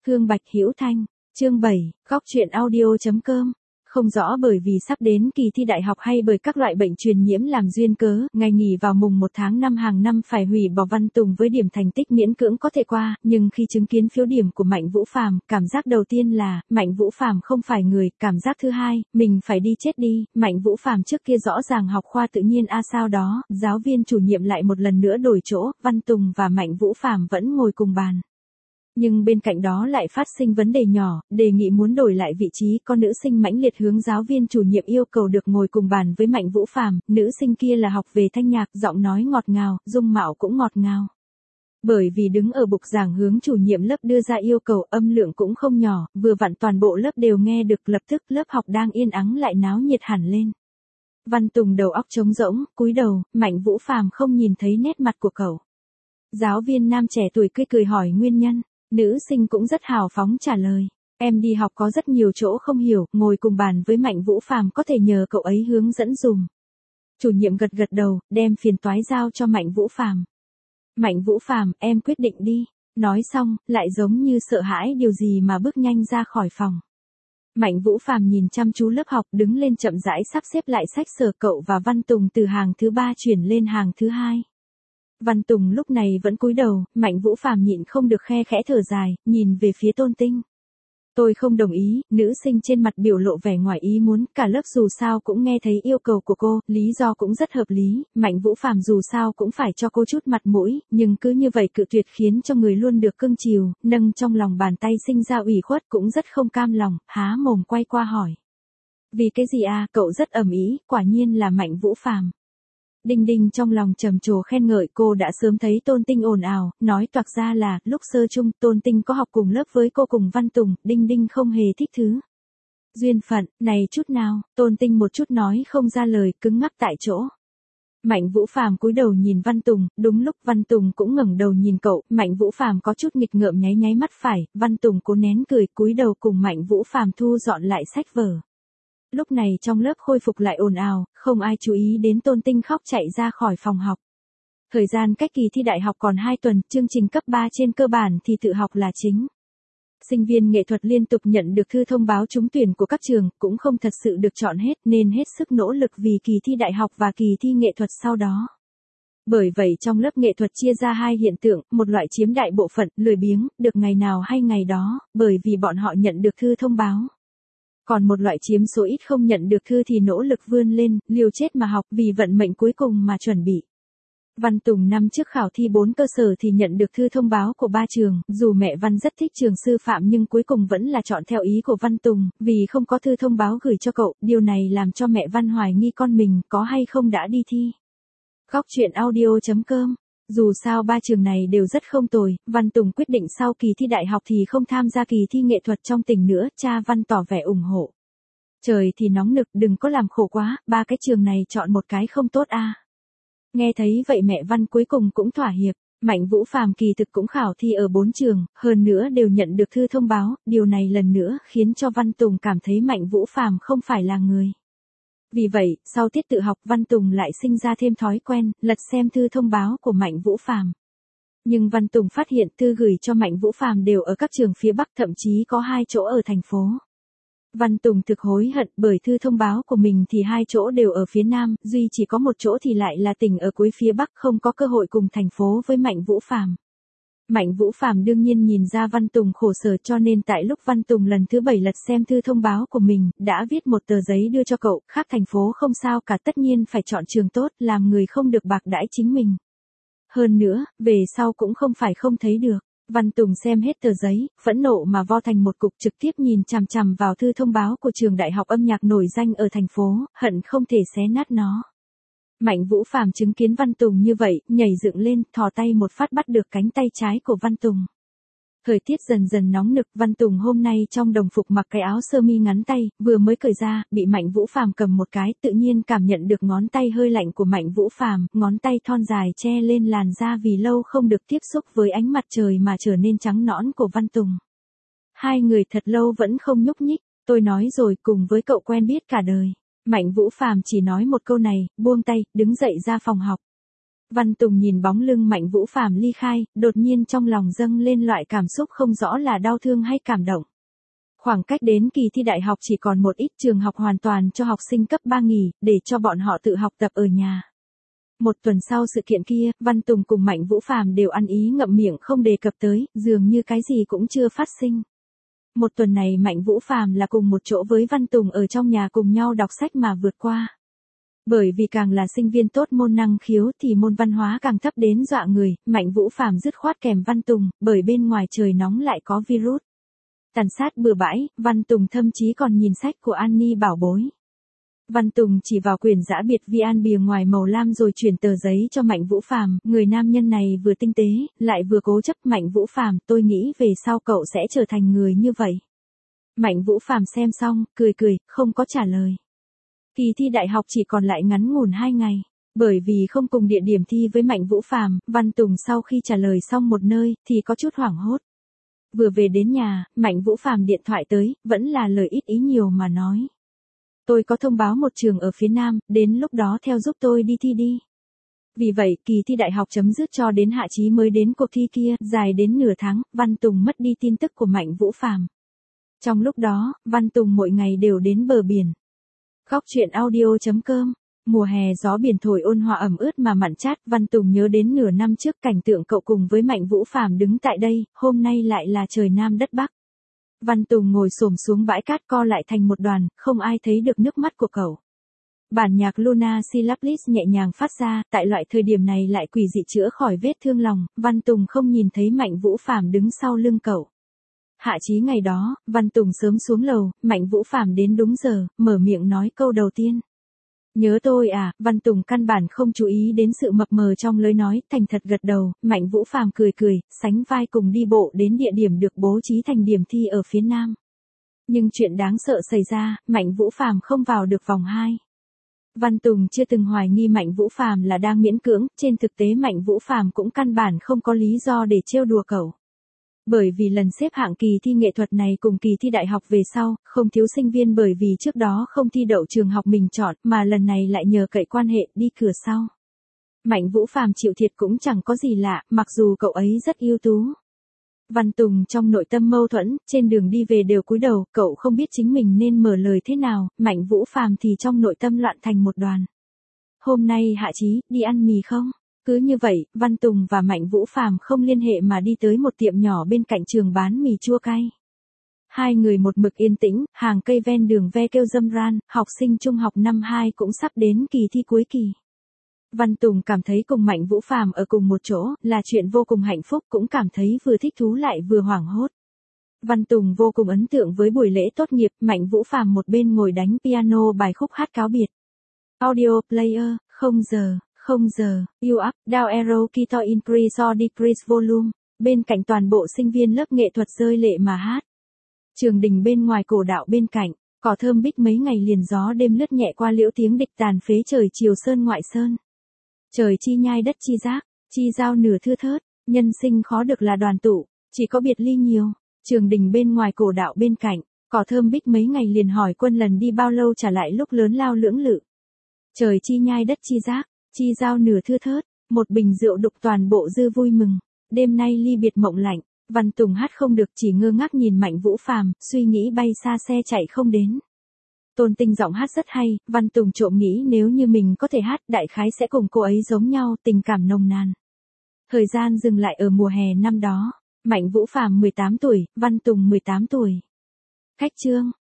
Hương Bạch Hữu Thanh, chương 7, góc truyện audio.com. Không rõ bởi vì sắp đến kỳ thi đại học hay bởi các loại bệnh truyền nhiễm làm duyên cớ, ngày nghỉ vào mùng 1 tháng 5 hàng năm phải hủy bỏ. Văn Tùng với điểm thành tích miễn cưỡng có thể qua, nhưng khi chứng kiến phiếu điểm của Mạnh Vũ Phàm, cảm giác đầu tiên là, Mạnh Vũ Phàm không phải người, cảm giác thứ hai, mình phải đi chết đi. Mạnh Vũ Phàm trước kia rõ ràng học khoa tự nhiên sao đó, giáo viên chủ nhiệm lại một lần nữa đổi chỗ, Văn Tùng và Mạnh Vũ Phàm vẫn ngồi cùng bàn. Nhưng bên cạnh đó lại phát sinh vấn đề nhỏ, đề nghị muốn đổi lại vị trí, có nữ sinh mãnh liệt hướng giáo viên chủ nhiệm yêu cầu được ngồi cùng bàn với Mạnh Vũ Phàm, nữ sinh kia là học về thanh nhạc, giọng nói ngọt ngào, dung mạo cũng ngọt ngào. Bởi vì đứng ở bục giảng hướng chủ nhiệm lớp đưa ra yêu cầu, âm lượng cũng không nhỏ, vừa vặn toàn bộ lớp đều nghe được, lập tức lớp học đang yên ắng lại náo nhiệt hẳn lên. Văn Tùng đầu óc trống rỗng, cúi đầu, Mạnh Vũ Phàm không nhìn thấy nét mặt của cậu. Giáo viên nam trẻ tuổi cười hỏi nguyên nhân. Nữ sinh cũng rất hào phóng trả lời, em đi học có rất nhiều chỗ không hiểu, ngồi cùng bàn với Mạnh Vũ Phàm có thể nhờ cậu ấy hướng dẫn dùm. Chủ nhiệm gật đầu, đem phiền toái giao cho Mạnh Vũ Phàm. Mạnh Vũ Phàm, em quyết định đi. Nói xong, lại giống như sợ hãi điều gì mà bước nhanh ra khỏi phòng. Mạnh Vũ Phàm nhìn chăm chú lớp học, đứng lên chậm rãi sắp xếp lại sách sở, cậu và Văn Tùng từ hàng thứ 3 chuyển lên hàng thứ 2. Văn Tùng lúc này vẫn cúi đầu, Mạnh Vũ Phàm nhịn không được khe khẽ thở dài, nhìn về phía Tôn Tinh. Tôi không đồng ý, nữ sinh trên mặt biểu lộ vẻ ngoài ý muốn, cả lớp dù sao cũng nghe thấy yêu cầu của cô, lý do cũng rất hợp lý, Mạnh Vũ Phàm dù sao cũng phải cho cô chút mặt mũi, nhưng cứ như vậy cự tuyệt khiến cho người luôn được cưng chiều, nâng trong lòng bàn tay sinh ra ủy khuất, cũng rất không cam lòng, há mồm quay qua hỏi. Vì cái gì à, cậu rất ầm ĩ, quả nhiên là Mạnh Vũ Phàm. Đinh Đinh trong lòng trầm trồ khen ngợi, cô đã sớm thấy Tôn Tinh ồn ào, nói toạc ra là, lúc sơ chung, Tôn Tinh có học cùng lớp với cô cùng Văn Tùng, Đinh Đinh không hề thích thứ. Duyên phận, này chút nào, Tôn Tinh một chút nói không ra lời, cứng ngắc tại chỗ. Mạnh Vũ Phàm cúi đầu nhìn Văn Tùng, đúng lúc Văn Tùng cũng ngẩng đầu nhìn cậu, Mạnh Vũ Phàm có chút nghịch ngợm nháy mắt phải, Văn Tùng cố nén cười, cúi đầu cùng Mạnh Vũ Phàm thu dọn lại sách vở. Lúc này trong lớp khôi phục lại ồn ào, không ai chú ý đến Tôn Tinh khóc chạy ra khỏi phòng học. Thời gian cách kỳ thi đại học còn 2 tuần, chương trình cấp 3 trên cơ bản thì tự học là chính. Sinh viên nghệ thuật liên tục nhận được thư thông báo trúng tuyển của các trường, cũng không thật sự được chọn hết nên hết sức nỗ lực vì kỳ thi đại học và kỳ thi nghệ thuật sau đó. Bởi vậy trong lớp nghệ thuật chia ra 2 hiện tượng, một loại chiếm đại bộ phận, lười biếng, được ngày nào hay ngày đó, bởi vì bọn họ nhận được thư thông báo. Còn một loại chiếm số ít không nhận được thư thì nỗ lực vươn lên, liều chết mà học vì vận mệnh cuối cùng mà chuẩn bị. Văn Tùng năm trước khảo thi 4 cơ sở thì nhận được thư thông báo của 3 trường, dù mẹ Văn rất thích trường sư phạm nhưng cuối cùng vẫn là chọn theo ý của Văn Tùng, vì không có thư thông báo gửi cho cậu, điều này làm cho mẹ Văn hoài nghi con mình có hay không đã đi thi. Góc truyện audio.com. Dù sao 3 trường này đều rất không tồi, Văn Tùng quyết định sau kỳ thi đại học thì không tham gia kỳ thi nghệ thuật trong tỉnh nữa, cha Văn tỏ vẻ ủng hộ. Trời thì nóng nực, đừng có làm khổ quá, 3 cái trường này chọn một cái không tốt à. Nghe thấy vậy mẹ Văn cuối cùng cũng thỏa hiệp, Mạnh Vũ Phàm kỳ thực cũng khảo thi ở 4 trường, hơn nữa đều nhận được thư thông báo, điều này lần nữa khiến cho Văn Tùng cảm thấy Mạnh Vũ Phàm không phải là người. Vì vậy, sau tiết tự học Văn Tùng lại sinh ra thêm thói quen, lật xem thư thông báo của Mạnh Vũ Phàm. Nhưng Văn Tùng phát hiện thư gửi cho Mạnh Vũ Phàm đều ở các trường phía Bắc, thậm chí có 2 chỗ ở thành phố. Văn Tùng thực hối hận bởi thư thông báo của mình thì 2 chỗ đều ở phía Nam, duy chỉ có một chỗ thì lại là tỉnh ở cuối phía Bắc, không có cơ hội cùng thành phố với Mạnh Vũ Phàm. Mạnh Vũ Phàm đương nhiên nhìn ra Văn Tùng khổ sở cho nên tại lúc Văn Tùng lần thứ 7 lật xem thư thông báo của mình, đã viết một tờ giấy đưa cho cậu, khác thành phố không sao cả, tất nhiên phải chọn trường tốt, làm người không được bạc đãi chính mình. Hơn nữa, về sau cũng không phải không thấy được. Văn Tùng xem hết tờ giấy, phẫn nộ mà vo thành một cục, trực tiếp nhìn chằm chằm vào thư thông báo của trường đại học âm nhạc nổi danh ở thành phố, hận không thể xé nát nó. Mạnh Vũ Phàm chứng kiến Văn Tùng như vậy, nhảy dựng lên, thò tay một phát bắt được cánh tay trái của Văn Tùng. Thời tiết dần dần nóng nực, Văn Tùng hôm nay trong đồng phục mặc cái áo sơ mi ngắn tay, vừa mới cởi ra, bị Mạnh Vũ Phàm cầm một cái, tự nhiên cảm nhận được ngón tay hơi lạnh của Mạnh Vũ Phàm, ngón tay thon dài che lên làn da vì lâu không được tiếp xúc với ánh mặt trời mà trở nên trắng nõn của Văn Tùng. Hai người thật lâu vẫn không nhúc nhích, tôi nói rồi, cùng với cậu quen biết cả đời. Mạnh Vũ Phàm chỉ nói một câu này, buông tay, đứng dậy ra phòng học. Văn Tùng nhìn bóng lưng Mạnh Vũ Phàm ly khai, đột nhiên trong lòng dâng lên loại cảm xúc không rõ là đau thương hay cảm động. Khoảng cách đến kỳ thi đại học chỉ còn một ít, trường học hoàn toàn cho học sinh cấp 3 nghỉ, để cho bọn họ tự học tập ở nhà. Một tuần sau sự kiện kia, Văn Tùng cùng Mạnh Vũ Phàm đều ăn ý ngậm miệng không đề cập tới, dường như cái gì cũng chưa phát sinh. Một tuần này Mạnh Vũ Phàm là cùng một chỗ với Văn Tùng ở trong nhà cùng nhau đọc sách mà vượt qua. Bởi vì càng là sinh viên tốt môn năng khiếu thì môn văn hóa càng thấp đến dọa người, Mạnh Vũ Phàm dứt khoát kèm Văn Tùng, bởi bên ngoài trời nóng lại có virus. Tàn sát bừa bãi, Văn Tùng thậm chí còn nhìn sách của Annie bảo bối. Văn Tùng chỉ vào quyển giã biệt vi an bìa ngoài màu lam rồi chuyển tờ giấy cho Mạnh Vũ Phàm, người nam nhân này vừa tinh tế, lại vừa cố chấp. Mạnh Vũ Phàm, tôi nghĩ về sau cậu sẽ trở thành người như vậy. Mạnh Vũ Phàm xem xong, cười cười, không có trả lời. Kỳ thi đại học chỉ còn lại ngắn ngủn 2 ngày. Bởi vì không cùng địa điểm thi với Mạnh Vũ Phàm, Văn Tùng sau khi trả lời xong một nơi, thì có chút hoảng hốt. Vừa về đến nhà, Mạnh Vũ Phàm điện thoại tới, vẫn là lời ít ý nhiều mà nói. Tôi có thông báo một trường ở phía Nam, đến lúc đó theo giúp tôi đi thi đi. Vì vậy, kỳ thi đại học chấm dứt cho đến Hạ Chí mới đến cuộc thi kia, dài đến nửa tháng, Văn Tùng mất đi tin tức của Mạnh Vũ Phàm. Trong lúc đó, Văn Tùng mỗi ngày đều đến bờ biển. Góc truyện audio.com. Mùa hè gió biển thổi ôn hòa ẩm ướt mà mặn chát, Văn Tùng nhớ đến nửa năm trước cảnh tượng cậu cùng với Mạnh Vũ Phàm đứng tại đây, hôm nay lại là trời Nam đất Bắc. Văn Tùng ngồi xổm xuống bãi cát co lại thành một đoàn, không ai thấy được nước mắt của cậu. Bản nhạc Luna Syllablis nhẹ nhàng phát ra, tại loại thời điểm này lại quỷ dị chữa khỏi vết thương lòng, Văn Tùng không nhìn thấy Mạnh Vũ Phàm đứng sau lưng cậu. Hạ Chí ngày đó, Văn Tùng sớm xuống lầu, Mạnh Vũ Phàm đến đúng giờ, mở miệng nói câu đầu tiên. Nhớ tôi à, Văn Tùng căn bản không chú ý đến sự mập mờ trong lời nói, thành thật gật đầu. Mạnh Vũ Phàm cười cười, sánh vai cùng đi bộ đến địa điểm được bố trí thành điểm thi ở phía Nam. Nhưng chuyện đáng sợ xảy ra, Mạnh Vũ Phàm không vào được vòng 2. Văn Tùng chưa từng hoài nghi Mạnh Vũ Phàm là đang miễn cưỡng, trên thực tế Mạnh Vũ Phàm cũng căn bản không có lý do để trêu đùa cậu. Bởi vì lần xếp hạng kỳ thi nghệ thuật này cùng kỳ thi đại học về sau, không thiếu sinh viên bởi vì trước đó không thi đậu trường học mình chọn, mà lần này lại nhờ cậy quan hệ đi cửa sau. Mạnh Vũ Phàm chịu thiệt cũng chẳng có gì lạ, mặc dù cậu ấy rất ưu tú. Văn Tùng trong nội tâm mâu thuẫn, trên đường đi về đều cúi đầu, cậu không biết chính mình nên mở lời thế nào, Mạnh Vũ Phàm thì trong nội tâm loạn thành một đoàn. Hôm nay Hạ Chí, đi ăn mì không? Cứ như vậy, Văn Tùng và Mạnh Vũ Phàm không liên hệ mà đi tới một tiệm nhỏ bên cạnh trường bán mì chua cay. Hai người một mực yên tĩnh, hàng cây ven đường ve kêu râm ran, học sinh trung học năm 2 cũng sắp đến kỳ thi cuối kỳ. Văn Tùng cảm thấy cùng Mạnh Vũ Phàm ở cùng một chỗ là chuyện vô cùng hạnh phúc, cũng cảm thấy vừa thích thú lại vừa hoảng hốt. Văn Tùng vô cùng ấn tượng với buổi lễ tốt nghiệp, Mạnh Vũ Phàm một bên ngồi đánh piano bài khúc hát cáo biệt. Audio player, 0 giờ. You up, down arrow key increase or decrease volume. Bên cạnh toàn bộ sinh viên lớp nghệ thuật rơi lệ mà hát. Trường đình bên ngoài cổ đạo bên cạnh, cỏ thơm bích mấy ngày liền gió đêm lướt nhẹ qua liễu tiếng địch tàn phế trời chiều sơn ngoại sơn. Trời chi nhai đất chi giác, chi giao nửa thưa thớt, nhân sinh khó được là đoàn tụ, chỉ có biệt ly nhiều. Trường đình bên ngoài cổ đạo bên cạnh, cỏ thơm bích mấy ngày liền hỏi quân lần đi bao lâu trả lại lúc lớn lao lưỡng lự. Trời chi nhai đất chi giác, chi giao nửa thưa thớt, một bình rượu đục toàn bộ dư vui mừng, đêm nay ly biệt mộng lạnh. Văn Tùng hát không được, chỉ ngơ ngác nhìn Mạnh Vũ Phàm, suy nghĩ bay xa xe chạy không đến. Tôn Tinh giọng hát rất hay, Văn Tùng trộm nghĩ nếu như mình có thể hát, đại khái sẽ cùng cô ấy giống nhau, tình cảm nồng nàn. Thời gian dừng lại ở mùa hè năm đó, Mạnh Vũ Phàm 18 tuổi, Văn Tùng 18 tuổi. Khách chương.